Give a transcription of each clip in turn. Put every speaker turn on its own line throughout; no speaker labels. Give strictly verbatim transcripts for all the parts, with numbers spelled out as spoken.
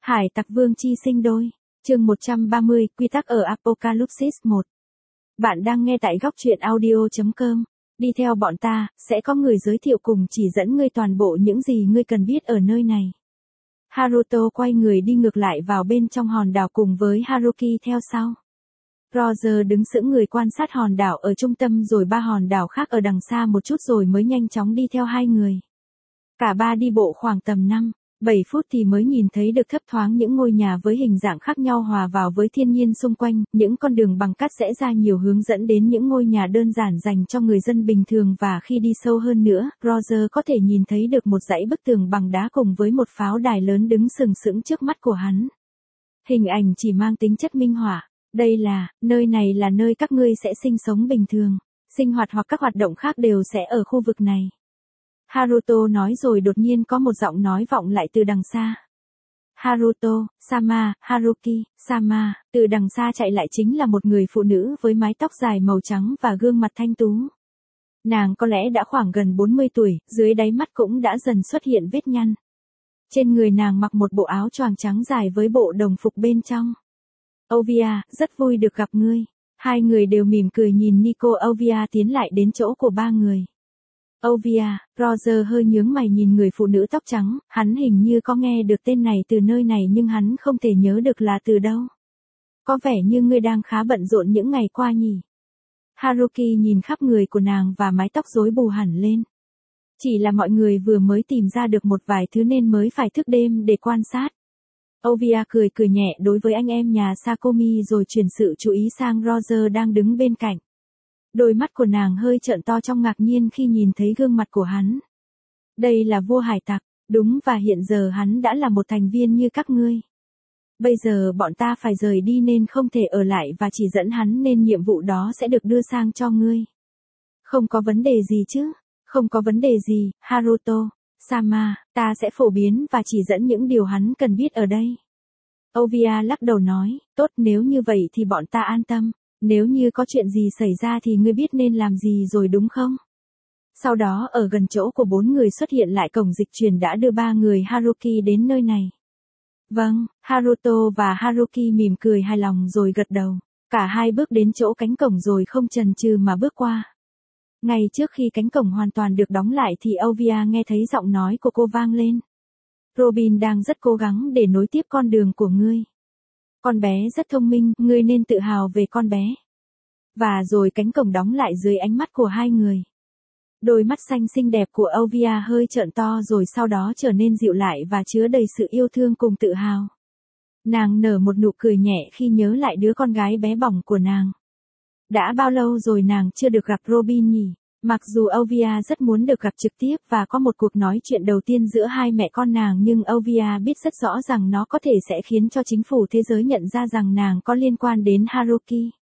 Hải tặc vương chi sinh đôi. Chương một trăm ba mươi, quy tắc ở Apocalypse một. Bạn đang nghe tại góc truyện audio chấm com. Đi theo bọn ta, sẽ có người giới thiệu cùng chỉ dẫn ngươi toàn bộ những gì ngươi cần biết ở nơi này. Haruto quay người đi ngược lại vào bên trong hòn đảo cùng với Haruki theo sau. Roger đứng sững người quan sát hòn đảo ở trung tâm rồi ba hòn đảo khác ở đằng xa một chút rồi mới nhanh chóng đi theo hai người. Cả ba đi bộ khoảng tầm năm, bảy phút thì mới nhìn thấy được thấp thoáng những ngôi nhà với hình dạng khác nhau hòa vào với thiên nhiên xung quanh, những con đường bằng cát rẽ ra nhiều hướng dẫn đến những ngôi nhà đơn giản dành cho người dân bình thường và khi đi sâu hơn nữa, Roger có thể nhìn thấy được một dãy bức tường bằng đá cùng với một pháo đài lớn đứng sừng sững trước mắt của hắn. Hình ảnh chỉ mang tính chất minh họa, đây là, nơi này là nơi các ngươi sẽ sinh sống bình thường, sinh hoạt hoặc các hoạt động khác đều sẽ ở khu vực này. Haruto nói rồi đột nhiên có một giọng nói vọng lại từ đằng xa. Haruto, Sama, Haruki, Sama, từ đằng xa chạy lại chính là một người phụ nữ với mái tóc dài màu trắng và gương mặt thanh tú. Nàng có lẽ đã khoảng gần bốn mươi tuổi, dưới đáy mắt cũng đã dần xuất hiện vết nhăn. Trên người nàng mặc một bộ áo choàng trắng dài với bộ đồng phục bên trong. Ovia, rất vui được gặp ngươi. Hai người đều mỉm cười nhìn Nico Ovia tiến lại đến chỗ của ba người. Ovia, Roger hơi nhướng mày nhìn người phụ nữ tóc trắng, hắn hình như có nghe được tên này từ nơi này nhưng hắn không thể nhớ được là từ đâu. Có vẻ như ngươi đang khá bận rộn những ngày qua nhỉ. Haruki nhìn khắp người của nàng và mái tóc rối bù hẳn lên. Chỉ là mọi người vừa mới tìm ra được một vài thứ nên mới phải thức đêm để quan sát. Ovia cười cười nhẹ đối với anh em nhà Sakomi rồi chuyển sự chú ý sang Roger đang đứng bên cạnh. Đôi mắt của nàng hơi trợn to trong ngạc nhiên khi nhìn thấy gương mặt của hắn. Đây là vua hải tặc, đúng và hiện giờ hắn đã là một thành viên như các ngươi. Bây giờ bọn ta phải rời đi nên không thể ở lại và chỉ dẫn hắn nên nhiệm vụ đó sẽ được đưa sang cho ngươi. Không có vấn đề gì chứ, không có vấn đề gì, Haruto, Sama, ta sẽ phổ biến và chỉ dẫn những điều hắn cần biết ở đây. Ovia lắc đầu nói, tốt nếu như vậy thì bọn ta an tâm. Nếu như có chuyện gì xảy ra thì ngươi biết nên làm gì rồi đúng không? Sau đó ở gần chỗ của bốn người xuất hiện lại cổng dịch chuyển đã đưa ba người Haruki đến nơi này. Vâng, Haruto và Haruki mỉm cười hài lòng rồi gật đầu. Cả hai bước đến chỗ cánh cổng rồi không chần chừ mà bước qua. Ngay trước khi cánh cổng hoàn toàn được đóng lại thì Ovia nghe thấy giọng nói của cô vang lên. Robin đang rất cố gắng để nối tiếp con đường của ngươi. Con bé rất thông minh, ngươi nên tự hào về con bé. Và rồi cánh cổng đóng lại dưới ánh mắt của hai người. Đôi mắt xanh xinh đẹp của Ovia hơi trợn to rồi sau đó trở nên dịu lại và chứa đầy sự yêu thương cùng tự hào. Nàng nở một nụ cười nhẹ khi nhớ lại đứa con gái bé bỏng của nàng. Đã bao lâu rồi nàng chưa được gặp Robin nhỉ? Mặc dù Ovia rất muốn được gặp trực tiếp và có một cuộc nói chuyện đầu tiên giữa hai mẹ con nàng nhưng Ovia biết rất rõ rằng nó có thể sẽ khiến cho chính phủ thế giới nhận ra rằng nàng có liên quan đến Haruki.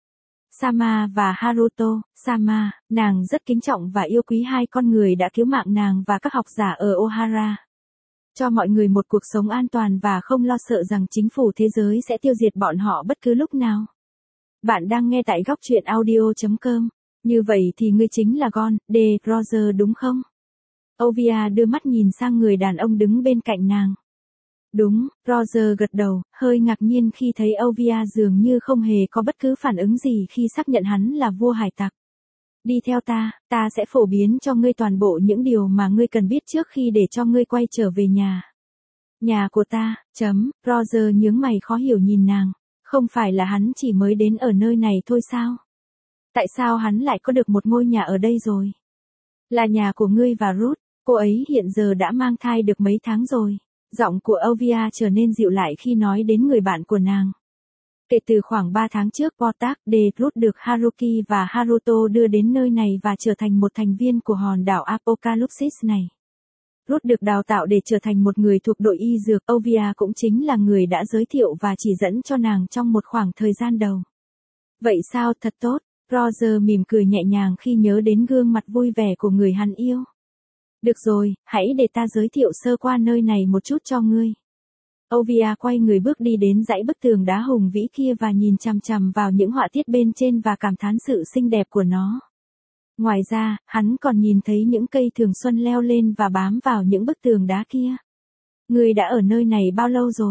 Sama và Haruto, Sama, nàng rất kính trọng và yêu quý hai con người đã cứu mạng nàng và các học giả ở Ohara. Cho mọi người một cuộc sống an toàn và không lo sợ rằng chính phủ thế giới sẽ tiêu diệt bọn họ bất cứ lúc nào. Bạn đang nghe tại góc truyện audio chấm com. Như vậy thì ngươi chính là Gon, D. Roger đúng không? Ovia đưa mắt nhìn sang người đàn ông đứng bên cạnh nàng. Đúng, Roger gật đầu, hơi ngạc nhiên khi thấy Ovia dường như không hề có bất cứ phản ứng gì khi xác nhận hắn là vua hải tặc. Đi theo ta, ta sẽ phổ biến cho ngươi toàn bộ những điều mà ngươi cần biết trước khi để cho ngươi quay trở về nhà. Nhà của ta, chấm, Roger nhướng mày khó hiểu nhìn nàng, không phải là hắn chỉ mới đến ở nơi này thôi sao? Tại sao hắn lại có được một ngôi nhà ở đây rồi? Là nhà của ngươi và Ruth, cô ấy hiện giờ đã mang thai được mấy tháng rồi. Giọng của Ovia trở nên dịu lại khi nói đến người bạn của nàng. Kể từ khoảng ba tháng trước Portak de Ruth được Haruki và Haruto đưa đến nơi này và trở thành một thành viên của hòn đảo Apocalypse này. Ruth được đào tạo để trở thành một người thuộc đội y dược, Ovia cũng chính là người đã giới thiệu và chỉ dẫn cho nàng trong một khoảng thời gian đầu. Vậy sao, thật tốt. Roger mỉm cười nhẹ nhàng khi nhớ đến gương mặt vui vẻ của người hắn yêu. Được rồi, hãy để ta giới thiệu sơ qua nơi này một chút cho ngươi. Ovia quay người bước đi đến dãy bức tường đá hùng vĩ kia và nhìn chằm chằm vào những họa tiết bên trên và cảm thán sự xinh đẹp của nó. Ngoài ra, hắn còn nhìn thấy những cây thường xuân leo lên và bám vào những bức tường đá kia. Ngươi đã ở nơi này bao lâu rồi?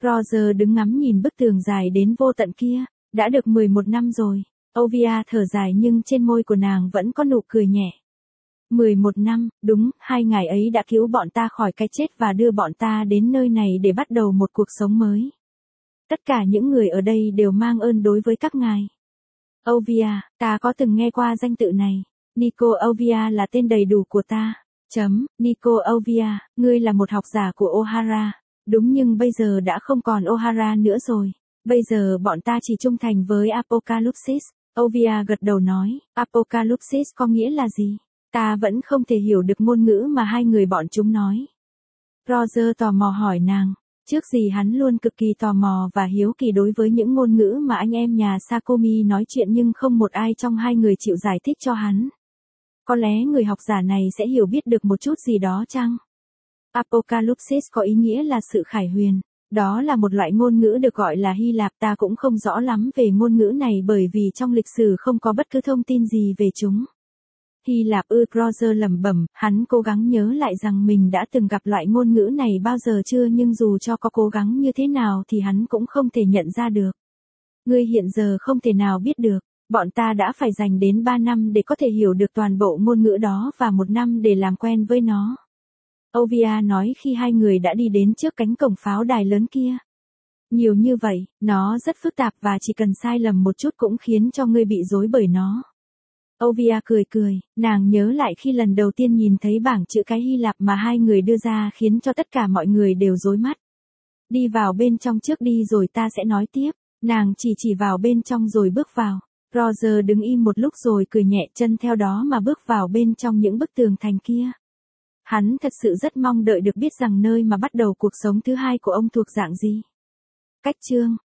Roger đứng ngắm nhìn bức tường dài đến vô tận kia, đã được mười một năm rồi. Olivia thở dài nhưng trên môi của nàng vẫn có nụ cười nhẹ. mười một năm, đúng, hai ngài ấy đã cứu bọn ta khỏi cái chết và đưa bọn ta đến nơi này để bắt đầu một cuộc sống mới. Tất cả những người ở đây đều mang ơn đối với các ngài. Olivia, ta có từng nghe qua danh tự này. Nico Olivia là tên đầy đủ của ta. Chấm, Nico Olivia, ngươi là một học giả của O'Hara. Đúng, nhưng bây giờ đã không còn O'Hara nữa rồi. Bây giờ bọn ta chỉ trung thành với Apocalypsis. Olivia gật đầu nói, Apocalypsis có nghĩa là gì? Ta vẫn không thể hiểu được ngôn ngữ mà hai người bọn chúng nói. Roger tò mò hỏi nàng. Trước gì hắn luôn cực kỳ tò mò và hiếu kỳ đối với những ngôn ngữ mà anh em nhà Sakomi nói chuyện, nhưng không một ai trong hai người chịu giải thích cho hắn. Có lẽ người học giả này sẽ hiểu biết được một chút gì đó chăng? Apocalypsis có ý nghĩa là sự khải huyền. Đó là một loại ngôn ngữ được gọi là Hy Lạp. Ta cũng không rõ lắm về ngôn ngữ này bởi vì trong lịch sử không có bất cứ thông tin gì về chúng. Hy Lạp ư? Roger lẩm bẩm, hắn cố gắng nhớ lại rằng mình đã từng gặp loại ngôn ngữ này bao giờ chưa, nhưng dù cho có cố gắng như thế nào thì hắn cũng không thể nhận ra được. Ngươi hiện giờ không thể nào biết được, bọn ta đã phải dành đến ba năm để có thể hiểu được toàn bộ ngôn ngữ đó và một năm để làm quen với nó. Olivia nói khi hai người đã đi đến trước cánh cổng pháo đài lớn kia. Nhiều như vậy, nó rất phức tạp và chỉ cần sai lầm một chút cũng khiến cho ngươi bị rối bởi nó. Olivia cười cười, nàng nhớ lại khi lần đầu tiên nhìn thấy bảng chữ cái Hy Lạp mà hai người đưa ra khiến cho tất cả mọi người đều rối mắt. Đi vào bên trong trước đi rồi ta sẽ nói tiếp. Nàng chỉ chỉ vào bên trong rồi bước vào. Roger đứng im một lúc rồi cười nhẹ chân theo đó mà bước vào bên trong những bức tường thành kia. Hắn thật sự rất mong đợi được biết rằng nơi mà bắt đầu cuộc sống thứ hai của ông thuộc dạng gì. Cách chương